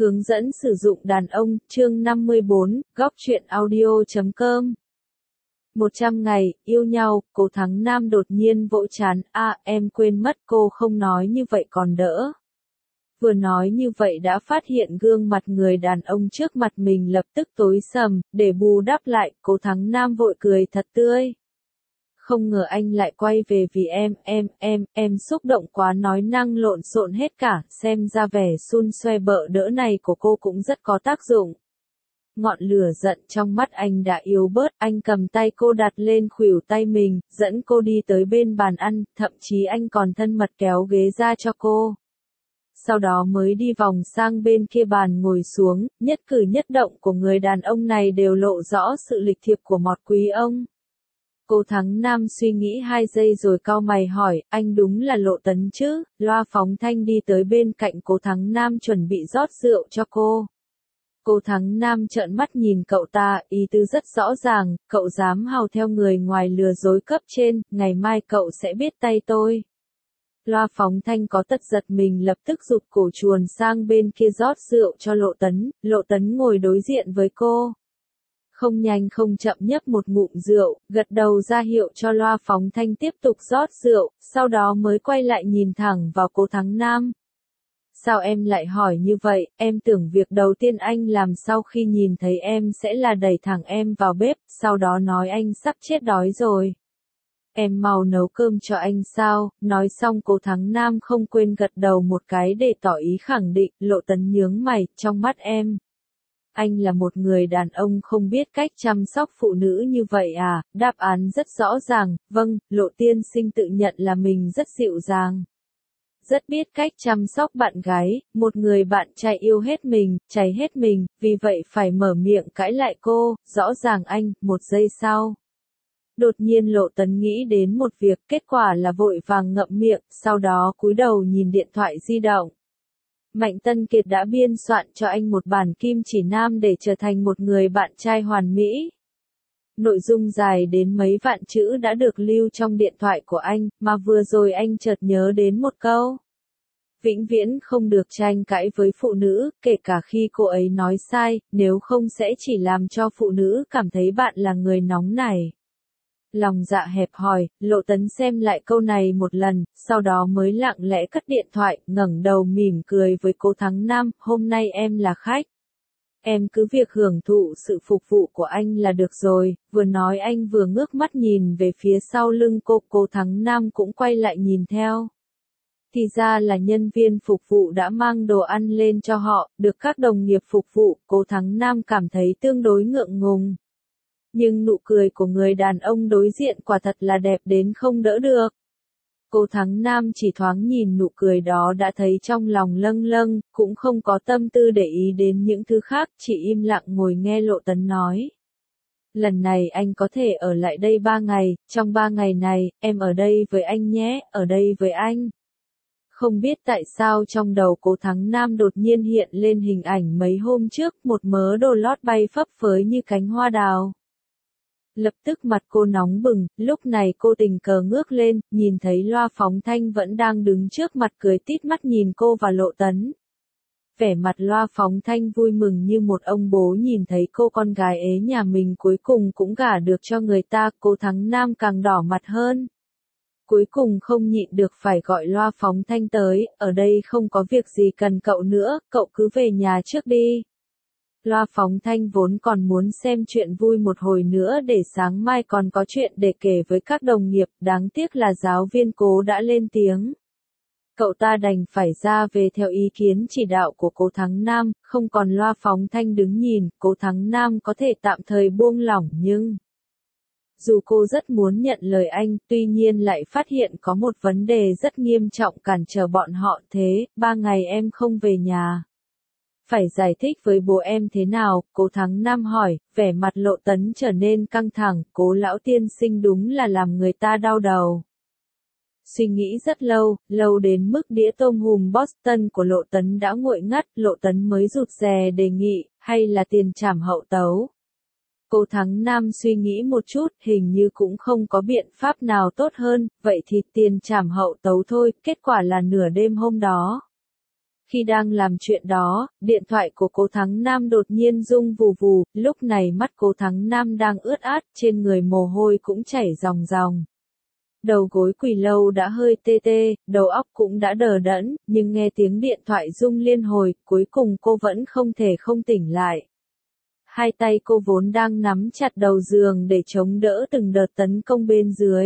Hướng dẫn sử dụng đàn ông, chương 54, góc truyện audio.com. 100 ngày, yêu nhau, Cố Thắng Nam đột nhiên vỗ trán, em quên mất cô không nói như vậy còn đỡ. Vừa nói như vậy đã phát hiện gương mặt người đàn ông trước mặt mình lập tức tối sầm, để bù đắp lại, Cố Thắng Nam vội cười thật tươi. Không ngờ anh lại quay về vì em xúc động quá nói năng lộn xộn hết cả, xem ra vẻ xun xoe bợ đỡ này của cô cũng rất có tác dụng. Ngọn lửa giận trong mắt anh đã yếu bớt, anh cầm tay cô đặt lên khuỷu tay mình, dẫn cô đi tới bên bàn ăn, thậm chí anh còn thân mật kéo ghế ra cho cô. Sau đó mới đi vòng sang bên kia bàn ngồi xuống, nhất cử nhất động của người đàn ông này đều lộ rõ sự lịch thiệp của một quý ông. Cố Thắng Nam suy nghĩ 2 giây rồi cau mày hỏi, anh đúng là Lộ Tấn chứ? Loa phóng thanh đi tới bên cạnh Cố Thắng Nam chuẩn bị rót rượu cho cô. Cố Thắng Nam trợn mắt nhìn cậu ta, ý tứ rất rõ ràng, cậu dám hàu theo người ngoài lừa dối cấp trên, ngày mai cậu sẽ biết tay tôi. Loa phóng thanh có tật giật mình lập tức rụt cổ chuồn sang bên kia rót rượu cho Lộ Tấn ngồi đối diện với cô. Không nhanh không chậm nhấp một ngụm rượu, gật đầu ra hiệu cho loa phóng thanh tiếp tục rót rượu, sau đó mới quay lại nhìn thẳng vào Cố Thắng Nam. Sao em lại hỏi như vậy, em tưởng việc đầu tiên anh làm sau khi nhìn thấy em sẽ là đẩy thẳng em vào bếp, sau đó nói anh sắp chết đói rồi. Em mau nấu cơm cho anh sao, nói xong Cố Thắng Nam không quên gật đầu một cái để tỏ ý khẳng định, Lộ Tấn nhướng mày, trong mắt em. Anh là một người đàn ông không biết cách chăm sóc phụ nữ như vậy à, đáp án rất rõ ràng, vâng, Lộ tiên sinh tự nhận là mình rất dịu dàng. Rất biết cách chăm sóc bạn gái, một người bạn trai yêu hết mình, cháy hết mình, vì vậy phải mở miệng cãi lại cô, rõ ràng anh, 1 giây sau. Đột nhiên Lộ Tấn nghĩ đến một việc, kết quả là vội vàng ngậm miệng, sau đó cúi đầu nhìn điện thoại di động. Mạnh Tân Kiệt đã biên soạn cho anh một bản kim chỉ nam để trở thành một người bạn trai hoàn mỹ. Nội dung dài đến mấy vạn chữ đã được lưu trong điện thoại của anh, mà vừa rồi anh chợt nhớ đến một câu. Vĩnh viễn không được tranh cãi với phụ nữ, kể cả khi cô ấy nói sai, nếu không sẽ chỉ làm cho phụ nữ cảm thấy bạn là người nóng nảy. Lòng dạ hẹp hòi, Lộ Tấn xem lại câu này một lần, sau đó mới lặng lẽ cất điện thoại, ngẩng đầu mỉm cười với Cố Thắng Nam, hôm nay em là khách. Em cứ việc hưởng thụ sự phục vụ của anh là được rồi, vừa nói anh vừa ngước mắt nhìn về phía sau lưng cô, Cố Thắng Nam cũng quay lại nhìn theo. Thì ra là nhân viên phục vụ đã mang đồ ăn lên cho họ, được các đồng nghiệp phục vụ, Cố Thắng Nam cảm thấy tương đối ngượng ngùng. Nhưng nụ cười của người đàn ông đối diện quả thật là đẹp đến không đỡ được. Cố Thắng Nam chỉ thoáng nhìn nụ cười đó đã thấy trong lòng lâng lâng, cũng không có tâm tư để ý đến những thứ khác, chỉ im lặng ngồi nghe Lộ Tấn nói. Lần này anh có thể ở lại đây 3 ngày, trong 3 ngày này, em ở đây với anh nhé, ở đây với anh. Không biết tại sao trong đầu Cố Thắng Nam đột nhiên hiện lên hình ảnh mấy hôm trước, một mớ đồ lót bay phấp phới như cánh hoa đào. Lập tức mặt cô nóng bừng, lúc này cô tình cờ ngước lên, nhìn thấy loa phóng thanh vẫn đang đứng trước mặt cười tít mắt nhìn cô và Lộ Tấn. Vẻ mặt loa phóng thanh vui mừng như một ông bố nhìn thấy cô con gái ế nhà mình cuối cùng cũng gả được cho người ta, Cố Thắng Nam càng đỏ mặt hơn. Cuối cùng không nhịn được phải gọi loa phóng thanh tới, ở đây không có việc gì cần cậu nữa, cậu cứ về nhà trước đi. Loa phóng thanh vốn còn muốn xem chuyện vui một hồi nữa để sáng mai còn có chuyện để kể với các đồng nghiệp, đáng tiếc là giáo viên Cố đã lên tiếng. Cậu ta đành phải ra về theo ý kiến chỉ đạo của Cố Thắng Nam, không còn loa phóng thanh đứng nhìn, Cố Thắng Nam có thể tạm thời buông lỏng nhưng... Dù cô rất muốn nhận lời anh, tuy nhiên lại phát hiện có một vấn đề rất nghiêm trọng cản trở bọn họ thế, 3 ngày em không về nhà. Phải giải thích với bố em thế nào, Cố Thắng Nam hỏi, vẻ mặt Lộ Tấn trở nên căng thẳng, Cố lão tiên sinh đúng là làm người ta đau đầu. Suy nghĩ rất lâu đến mức đĩa tôm hùm Boston của Lộ Tấn đã nguội ngắt, Lộ Tấn mới rụt rè đề nghị, hay là tiền trảm hậu tấu. Cố Thắng Nam suy nghĩ một chút, hình như cũng không có biện pháp nào tốt hơn, vậy thì tiền trảm hậu tấu thôi, kết quả là nửa đêm hôm đó. Khi đang làm chuyện đó, điện thoại của Cố Thắng Nam đột nhiên rung vù vù, lúc này mắt Cố Thắng Nam đang ướt át, trên người mồ hôi cũng chảy ròng ròng. Đầu gối quỳ lâu đã hơi tê tê, đầu óc cũng đã đờ đẫn, nhưng nghe tiếng điện thoại rung liên hồi, cuối cùng cô vẫn không thể không tỉnh lại. Hai tay cô vốn đang nắm chặt đầu giường để chống đỡ từng đợt tấn công bên dưới.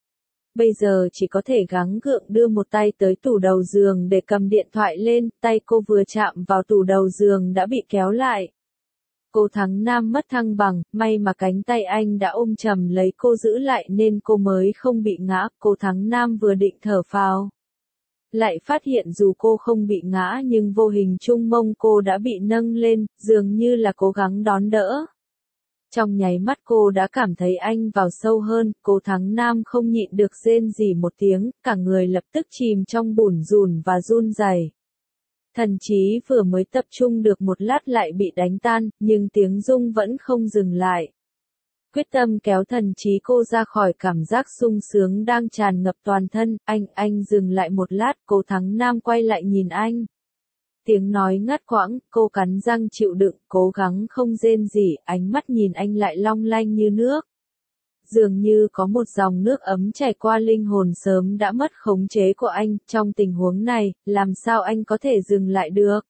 Bây giờ chỉ có thể gắng gượng đưa một tay tới tủ đầu giường để cầm điện thoại lên, tay cô vừa chạm vào tủ đầu giường đã bị kéo lại. Cố Thắng Nam mất thăng bằng, may mà cánh tay anh đã ôm chầm lấy cô giữ lại nên cô mới không bị ngã. Cố Thắng Nam vừa định thở phào, lại phát hiện dù cô không bị ngã nhưng vô hình chung mông cô đã bị nâng lên, dường như là cố gắng đón đỡ. Trong nháy mắt cô đã cảm thấy anh vào sâu hơn, Cố Thắng Nam không nhịn được rên rỉ một tiếng, cả người lập tức chìm trong bủn rủn và run rẩy. Thần trí vừa mới tập trung được một lát lại bị đánh tan, nhưng tiếng rung vẫn không dừng lại. Quyết tâm kéo thần trí cô ra khỏi cảm giác sung sướng đang tràn ngập toàn thân, anh dừng lại một lát, Cố Thắng Nam quay lại nhìn anh. Tiếng nói ngắt quãng, cô cắn răng chịu đựng, cố gắng không rên rỉ, ánh mắt nhìn anh lại long lanh như nước. Dường như có một dòng nước ấm chảy qua linh hồn sớm đã mất khống chế của anh, trong tình huống này, làm sao anh có thể dừng lại được?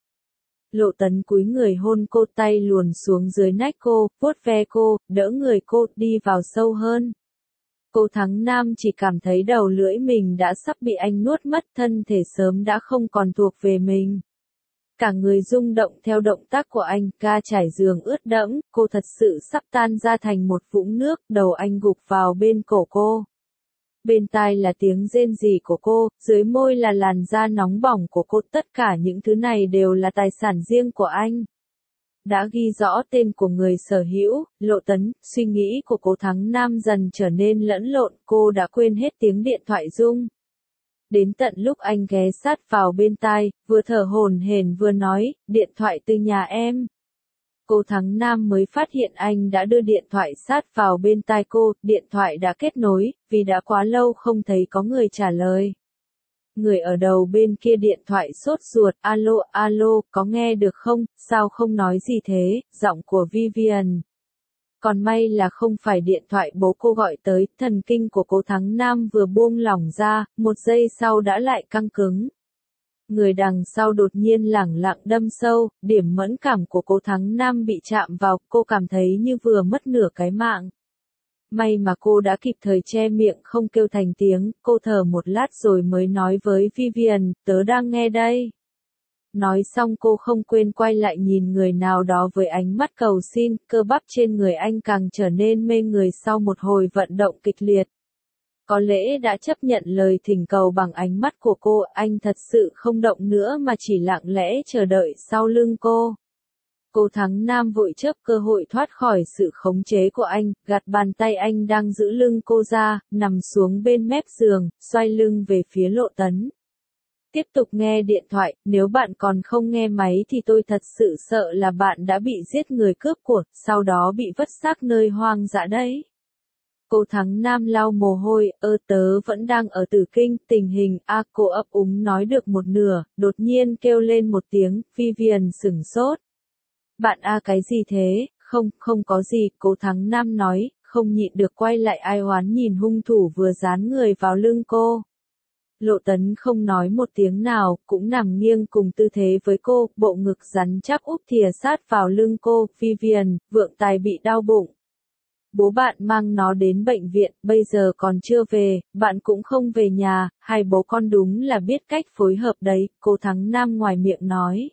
Lộ Tấn cúi người hôn cô, tay luồn xuống dưới nách cô, vuốt ve cô, đỡ người cô, đi vào sâu hơn. Cố Thắng Nam chỉ cảm thấy đầu lưỡi mình đã sắp bị anh nuốt mất, thân thể sớm đã không còn thuộc về mình. Cả người rung động theo động tác của anh, ga trải giường ướt đẫm, cô thật sự sắp tan ra thành một vũng nước, đầu anh gục vào bên cổ cô. Bên tai là tiếng rên rỉ của cô, dưới môi là làn da nóng bỏng của cô, tất cả những thứ này đều là tài sản riêng của anh. Đã ghi rõ tên của người sở hữu, Lộ Tấn, suy nghĩ của Cố Thắng Nam dần trở nên lẫn lộn, cô đã quên hết tiếng điện thoại rung. Đến tận lúc anh ghé sát vào bên tai, vừa thở hổn hển vừa nói, điện thoại từ nhà em. Cố Thắng Nam mới phát hiện anh đã đưa điện thoại sát vào bên tai cô, điện thoại đã kết nối, vì đã quá lâu không thấy có người trả lời. Người ở đầu bên kia điện thoại sốt ruột, alo, alo, có nghe được không, sao không nói gì thế, giọng của Vivian. Còn may là không phải điện thoại bố cô gọi tới, thần kinh của Cố Thắng Nam vừa buông lỏng ra, một giây sau đã lại căng cứng. Người đằng sau đột nhiên lẳng lặng đâm sâu, điểm mẫn cảm của Cố Thắng Nam bị chạm vào, cô cảm thấy như vừa mất nửa cái mạng. May mà cô đã kịp thời che miệng không kêu thành tiếng, cô thở một lát rồi mới nói với Vivian, tớ đang nghe đây. Nói xong cô không quên quay lại nhìn người nào đó với ánh mắt cầu xin, cơ bắp trên người anh càng trở nên mê người sau một hồi vận động kịch liệt. Có lẽ đã chấp nhận lời thỉnh cầu bằng ánh mắt của cô, anh thật sự không động nữa mà chỉ lặng lẽ chờ đợi sau lưng cô. Cố Thắng Nam vội chớp cơ hội thoát khỏi sự khống chế của anh, gạt bàn tay anh đang giữ lưng cô ra, nằm xuống bên mép giường, xoay lưng về phía Lộ Tấn. Tiếp tục nghe điện thoại, nếu bạn còn không nghe máy thì tôi thật sự sợ là bạn đã bị giết người cướp của, sau đó bị vứt xác nơi hoang dã đấy. Cố Thắng Nam lau mồ hôi, tớ vẫn đang ở Tử Kinh, tình hình, cô ấp úng nói được một nửa, đột nhiên kêu lên một tiếng, Vivian sửng sốt. Bạn cái gì thế, không có gì, Cố Thắng Nam nói, không nhịn được quay lại ai oán nhìn hung thủ vừa dán người vào lưng cô. Lộ Tấn không nói một tiếng nào, cũng nằm nghiêng cùng tư thế với cô, bộ ngực rắn chắc úp thìa sát vào lưng cô, Vivian, vượng tài bị đau bụng. Bố bạn mang nó đến bệnh viện, bây giờ còn chưa về, bạn cũng không về nhà, hai bố con đúng là biết cách phối hợp đấy, Cố Thắng Nam ngoài miệng nói.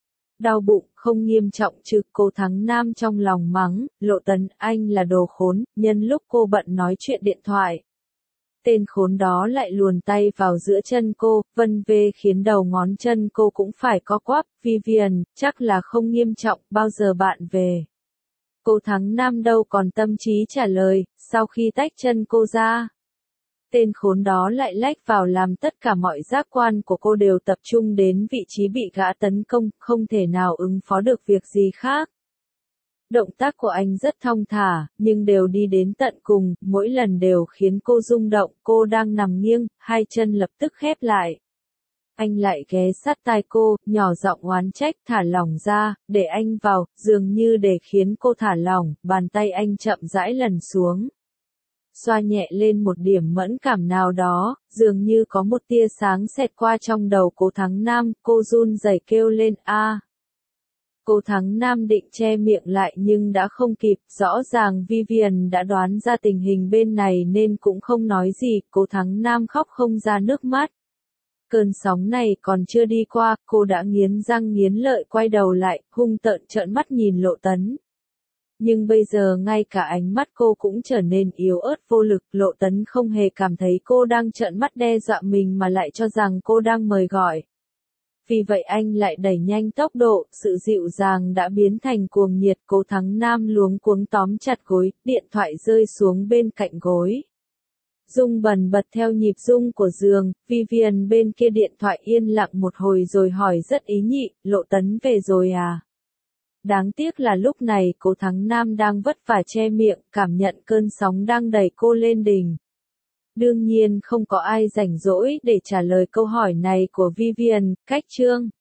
Đau bụng, không nghiêm trọng chứ, Cố Thắng Nam trong lòng mắng, Lộ Tấn, anh là đồ khốn, nhân lúc cô bận nói chuyện điện thoại. Tên khốn đó lại luồn tay vào giữa chân cô, vân vê khiến đầu ngón chân cô cũng phải co quắp, Vivian, chắc là không nghiêm trọng, bao giờ bạn về? Cố Thắng Nam đâu còn tâm trí trả lời, sau khi tách chân cô ra. Tên khốn đó lại lách vào làm tất cả mọi giác quan của cô đều tập trung đến vị trí bị gã tấn công, không thể nào ứng phó được việc gì khác. Động tác của anh rất thong thả, nhưng đều đi đến tận cùng, mỗi lần đều khiến cô rung động, cô đang nằm nghiêng, hai chân lập tức khép lại. anh lại ghé sát tai cô, nhỏ giọng oán trách, thả lỏng ra, để anh vào, dường như để khiến cô thả lỏng, bàn tay anh chậm rãi lần xuống. Xoa nhẹ lên một điểm mẫn cảm nào đó, dường như có một tia sáng xẹt qua trong đầu Cố Thắng Nam, cô run rẩy kêu lên a. Cố Thắng Nam định che miệng lại nhưng đã không kịp, rõ ràng Vivian đã đoán ra tình hình bên này nên cũng không nói gì, Cố Thắng Nam khóc không ra nước mắt. Cơn sóng này còn chưa đi qua, cô đã nghiến răng nghiến lợi quay đầu lại, hung tợn trợn mắt nhìn Lộ Tấn. Nhưng bây giờ ngay cả ánh mắt cô cũng trở nên yếu ớt vô lực, Lộ Tấn không hề cảm thấy cô đang trợn mắt đe dọa mình mà lại cho rằng cô đang mời gọi. Vì vậy anh lại đẩy nhanh tốc độ, sự dịu dàng đã biến thành cuồng nhiệt. Cố Thắng Nam luống cuống tóm chặt gối, điện thoại rơi xuống bên cạnh gối. Rung bần bật theo nhịp rung của giường, Vivian bên kia điện thoại yên lặng một hồi rồi hỏi rất ý nhị, Lộ Tấn về rồi à? Đáng tiếc là lúc này Cố Thắng Nam đang vất vả che miệng, cảm nhận cơn sóng đang đẩy cô lên đỉnh. Đương nhiên không có ai rảnh rỗi để trả lời câu hỏi này của Vivian, cách chương.